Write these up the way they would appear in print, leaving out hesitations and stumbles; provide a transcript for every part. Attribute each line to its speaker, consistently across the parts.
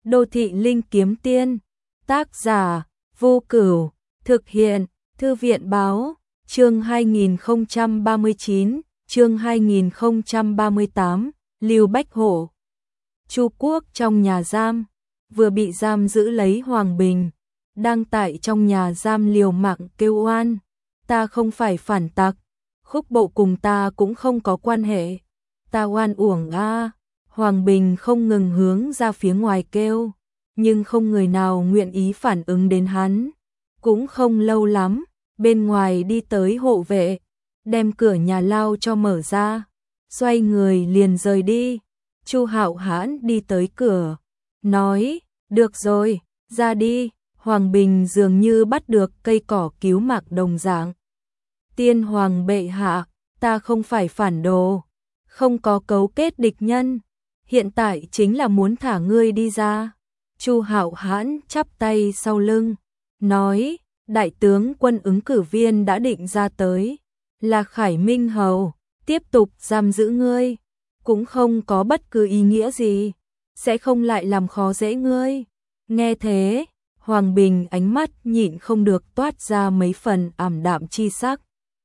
Speaker 1: Đô thị linh kiếm tiên, tác giả, Vô Cửu, thực hiện, Thư viện báo, chương 2039, chương 2038, Lưu Bách Hổ. Chu Quốc trong nhà giam, vừa bị giam giữ lấy Hoàng Bình, đang tại trong nhà giam liều mạng kêu oan, ta không phải phản tặc, Khúc Bộ cùng ta cũng không có quan hệ, ta oan uổng a. Hoàng Bình không ngừng hướng ra phía ngoài kêu, nhưng không người nào nguyện ý phản ứng đến hắn. Cũng không lâu lắm, bên ngoài đi tới hộ vệ, đem cửa nhà lao cho mở ra, xoay người liền rời đi. Chu Hạo Hãn đi tới cửa, nói, được rồi, ra đi. Hoàng Bình dường như bắt được cây cỏ cứu mạng đồng dạng. Tiên Hoàng bệ hạ, ta không phải phản đồ, không có cấu kết địch nhân, hiện tại chính là muốn thả ngươi đi ra. Chu Hạo Hãn chắp tay sau lưng, nói, đại tướng quân ứng cử viên đã định ra tới, là Khải Minh Hầu, tiếp tục giam giữ ngươi, cũng không có bất cứ ý nghĩa gì, sẽ không lại làm khó dễ ngươi. Nghe thế, Hoàng Bình ánh mắt nhịn không được toát ra mấy phần ảm đạm chi sắc.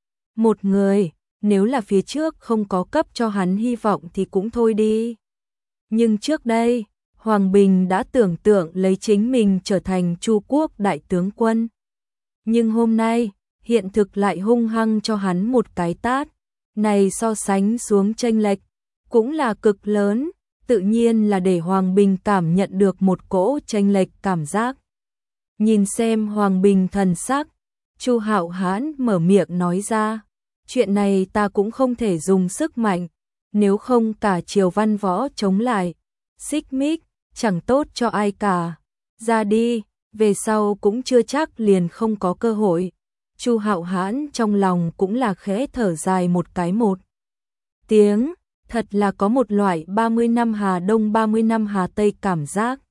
Speaker 1: Một người, nếu là phía trước không có cấp cho hắn hy vọng thì cũng thôi đi. Nhưng trước đây, Hoàng Bình đã tưởng tượng lấy chính mình trở thành Chu Quốc đại tướng quân. Nhưng hôm nay, hiện thực lại hung hăng cho hắn một cái tát. Này so sánh xuống chênh lệch, cũng là cực lớn, tự nhiên là để Hoàng Bình cảm nhận được một cỗ chênh lệch cảm giác. Nhìn xem Hoàng Bình thần sắc, Chu Hạo Hãn mở miệng nói ra, chuyện này ta cũng không thể dùng sức mạnh, nếu không cả triều văn võ chống lại, xích mích, chẳng tốt cho ai cả. Ra đi, về sau cũng chưa chắc liền không có cơ hội. Chu Hạo Hãn trong lòng cũng là khẽ thở dài một cái một tiếng, thật là có một loại 30 năm Hà Đông 30 năm Hà Tây cảm giác.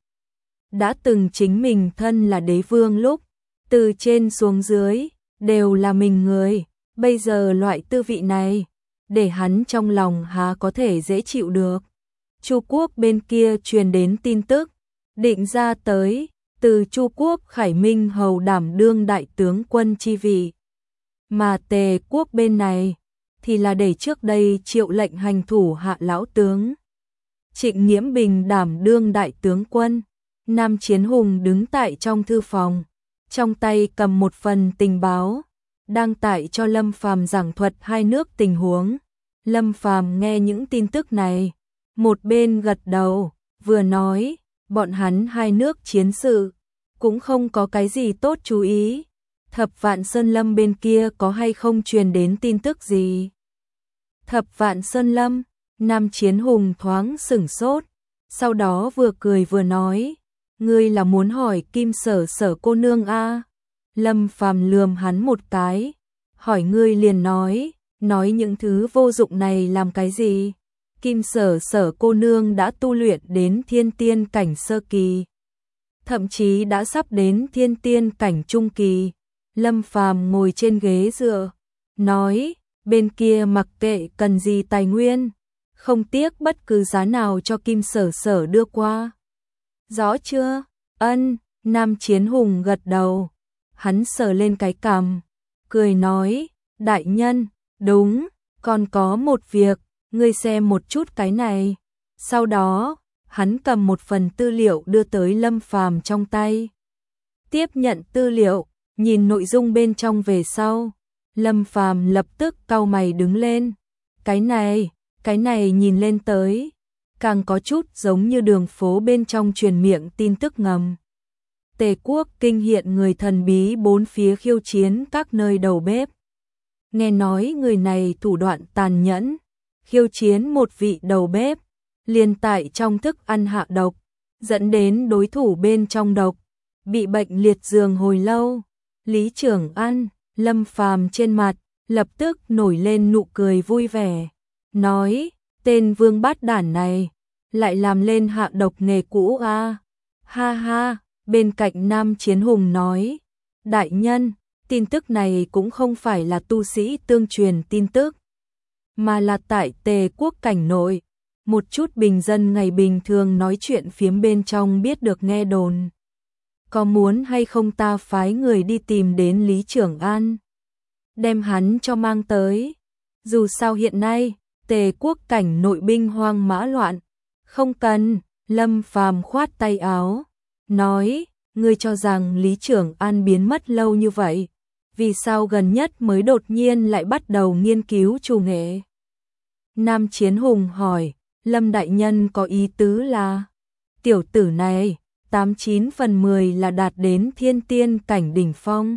Speaker 1: Đã từng chính mình thân là đế vương lúc, từ trên xuống dưới, đều là mình người, bây giờ loại tư vị này, để hắn trong lòng há có thể dễ chịu được. Chu Quốc bên kia truyền đến tin tức, định ra tới, từ Chu Quốc Khải Minh Hầu đảm đương đại tướng quân chi vị. Mà Tề Quốc bên này, thì là để trước đây triệu lệnh hành thủ hạ lão tướng. Trịnh Nghiễm Bình đảm đương đại tướng quân. Nam Chiến Hùng đứng tại trong thư phòng, trong tay cầm một phần tình báo, đang tại cho Lâm Phàm giảng thuật hai nước tình huống. Lâm Phàm nghe những tin tức này, một bên gật đầu, vừa nói, bọn hắn hai nước chiến sự, cũng không có cái gì tốt chú ý. Thập Vạn Sơn Lâm bên kia có hay không truyền đến tin tức gì? Thập Vạn Sơn Lâm, Nam Chiến Hùng thoáng sửng sốt, sau đó vừa cười vừa nói, ngươi là muốn hỏi Kim Sở Sở cô nương a? Lâm Phàm lườm hắn một cái, hỏi ngươi liền nói những thứ vô dụng này làm cái gì? Kim Sở Sở cô nương đã tu luyện đến thiên tiên cảnh sơ kỳ, thậm chí đã sắp đến thiên tiên cảnh trung kỳ. Lâm Phàm ngồi trên ghế dựa, nói, bên kia mặc kệ cần gì tài nguyên, không tiếc bất cứ giá nào cho Kim Sở Sở đưa qua. Rõ chưa? Ân. Nam Chiến Hùng gật đầu, hắn sờ lên cái cằm, cười nói, đại nhân, đúng, còn có một việc, ngươi xem một chút cái này. Sau đó, hắn cầm một phần tư liệu đưa tới Lâm Phàm trong tay. Tiếp nhận tư liệu, nhìn nội dung bên trong về sau, Lâm Phàm lập tức cau mày đứng lên. Cái này nhìn lên tới, càng có chút giống như đường phố bên trong truyền miệng tin tức ngầm. Tề Quốc kinh hiện người thần bí bốn phía khiêu chiến các nơi đầu bếp. Nghe nói người này thủ đoạn tàn nhẫn, khiêu chiến một vị đầu bếp, liền tại trong thức ăn hạ độc, dẫn đến đối thủ bên trong độc, bị bệnh liệt giường hồi lâu. Lý Trưởng Ăn, Lâm Phàm trên mặt, lập tức nổi lên nụ cười vui vẻ, nói, tên vương bát đản này, lại làm lên hạ độc nghề cũ a. Ha ha, bên cạnh Nam Chiến Hùng nói, đại nhân, tin tức này cũng không phải là tu sĩ tương truyền tin tức, mà là tại Tề Quốc cảnh nội, một chút bình dân ngày bình thường nói chuyện phiếm bên trong biết được nghe đồn. Có muốn hay không ta phái người đi tìm đến Lý Trưởng An, đem hắn cho mang tới. Dù sao hiện nay, Tề quốc cảnh nội binh hoang mã loạn. Không cần, Lâm Phàm khoát tay áo, nói, ngươi cho rằng Lý Trưởng An biến mất lâu như vậy, vì sao gần nhất mới đột nhiên lại bắt đầu nghiên cứu trù nghệ? Nam Chiến Hùng hỏi, Lâm đại nhân có ý tứ là, tiểu tử này, 89 phần 10 là đạt đến thiên tiên cảnh đỉnh phong.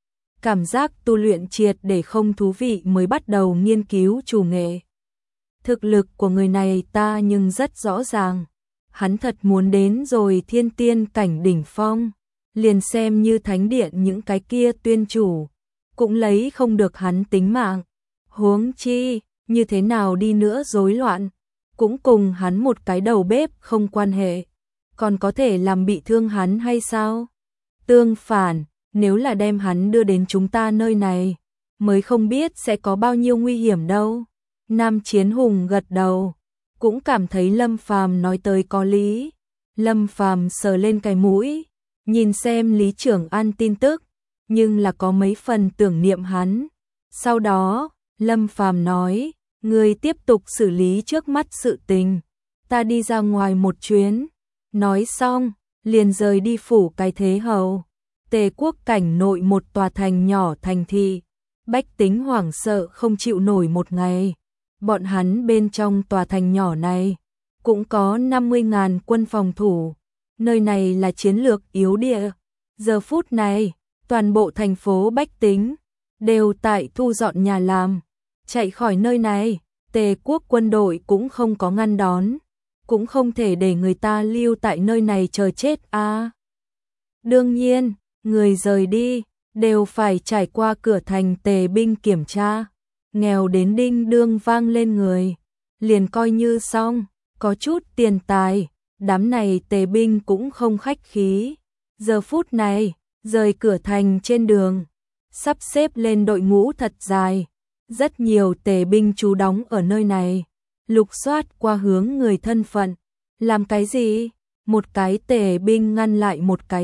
Speaker 1: Cảm giác tu luyện triệt để không thú vị mới bắt đầu nghiên cứu trù nghệ. Thực lực của người này ta nhưng rất rõ ràng. Hắn thật muốn đến rồi thiên tiên cảnh đỉnh phong, liền xem như thánh điện những cái kia tuyên chủ, cũng lấy không được hắn tính mạng. Huống chi, như thế nào đi nữa rối loạn, cũng cùng hắn một cái đầu bếp không quan hệ, còn có thể làm bị thương hắn hay sao? Tương phản, nếu là đem hắn đưa đến chúng ta nơi này, mới không biết sẽ có bao nhiêu nguy hiểm đâu. Nam Chiến Hùng gật đầu, cũng cảm thấy Lâm Phàm nói tới có lý. Lâm Phàm sờ lên cái mũi, nhìn xem Lý Trưởng An tin tức, nhưng là có mấy phần tưởng niệm hắn. Sau đó, Lâm Phàm nói, ngươi tiếp tục xử lý trước mắt sự tình, ta đi ra ngoài một chuyến. Nói xong, liền rời đi phủ cái thế hầu. Tề quốc cảnh nội một tòa thành nhỏ thành thị, bách tính hoảng sợ không chịu nổi một ngày. Bọn hắn bên trong tòa thành nhỏ này cũng có 50.000 quân phòng thủ, nơi này là chiến lược yếu địa. Giờ phút này, toàn bộ thành phố bách tính đều tại thu dọn nhà làm, chạy khỏi nơi này. Tề quốc quân đội cũng không có ngăn đón, cũng không thể để người ta lưu tại nơi này chờ chết a. Đương nhiên, người rời đi đều phải trải qua cửa thành Tề binh kiểm tra. Nghèo đến đinh đương vang lên người, liền coi như xong, có chút tiền tài, đám này Tề binh cũng không khách khí. Giờ phút này, rời cửa thành trên đường, sắp xếp lên đội ngũ thật dài, rất nhiều Tề binh trú đóng ở nơi này, lục soát qua hướng người thân phận. Làm cái gì? Một cái Tề binh ngăn lại một cái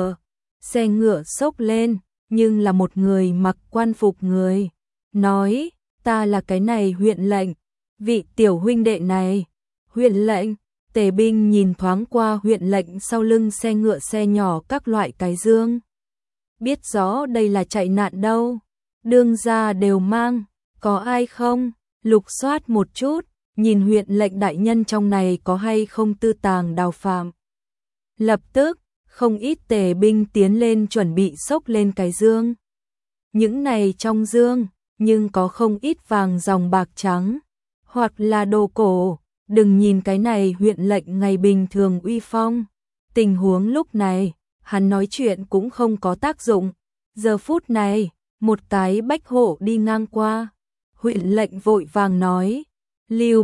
Speaker 1: xe ngựa xốc lên, nhưng là một người mặc quan phục người. Nói, ta là cái này huyện lệnh, vị tiểu huynh đệ này. Huyện lệnh, Tề binh nhìn thoáng qua huyện lệnh sau lưng xe ngựa xe nhỏ các loại cái dương. Biết rõ đây là chạy nạn đâu, đương gia đều mang, có ai không? Lục soát một chút, nhìn huyện lệnh đại nhân trong này có hay không tư tàng đào phạm. Lập tức, không ít Tề binh tiến lên chuẩn bị xốc lên cái dương. Những này trong dương, nhưng có không ít vàng dòng bạc trắng, hoặc là đồ cổ. Đừng nhìn cái này huyện lệnh ngày bình thường uy phong, tình huống lúc này, hắn nói chuyện cũng không có tác dụng. Giờ phút này, một cái bách hộ đi ngang qua, huyện lệnh vội vàng nói, Lưu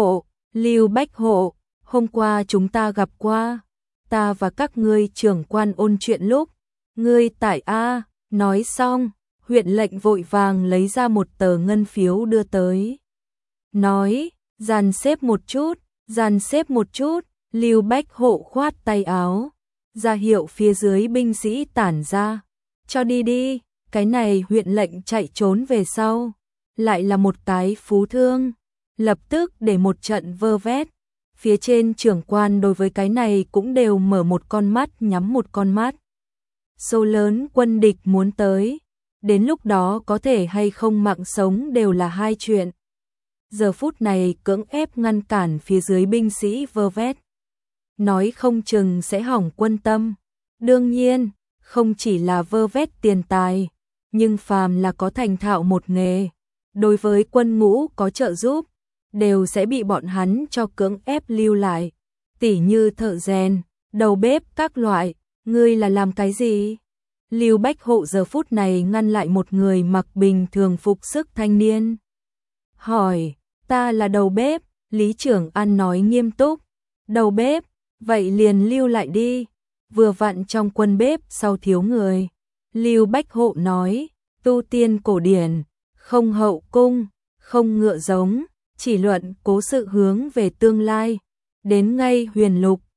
Speaker 1: Bách Hộ, hôm qua chúng ta gặp qua, ta và các ngươi trưởng quan ôn chuyện lúc, ngươi tại A. Nói xong, huyện lệnh vội vàng lấy ra một tờ ngân phiếu đưa tới. Nói, dàn xếp một chút, Lưu Bách Hộ khoát tay áo, ra hiệu phía dưới binh sĩ tản ra, cho đi đi. Cái này huyện lệnh chạy trốn về sau, lại là một cái phú thương, lập tức để một trận vơ vét. Phía trên trưởng quan đối với cái này cũng đều mở một con mắt nhắm một con mắt. Số lớn quân địch muốn tới, đến lúc đó có thể hay không mạng sống đều là hai chuyện. Giờ phút này cưỡng ép ngăn cản phía dưới binh sĩ vơ vét, nói không chừng sẽ hỏng quân tâm. Đương nhiên, không chỉ là vơ vét tiền tài, nhưng phàm là có thành thạo một nghề, đối với quân ngũ có trợ giúp, đều sẽ bị bọn hắn cho cưỡng ép lưu lại. Tỉ như thợ rèn, đầu bếp các loại, ngươi là làm cái gì? Lưu Bách Hộ giờ phút này ngăn lại một người mặc bình thường phục sức thanh niên. Hỏi, ta là đầu bếp, Lý Trưởng An nói nghiêm túc. Đầu bếp, vậy liền lưu lại đi, vừa vặn trong quân bếp sau thiếu người. Lưu Bách Hộ nói, tu tiên cổ điển, không hậu cung, không ngựa giống, chỉ luận cố sự hướng về tương lai. Đến ngay huyền lục,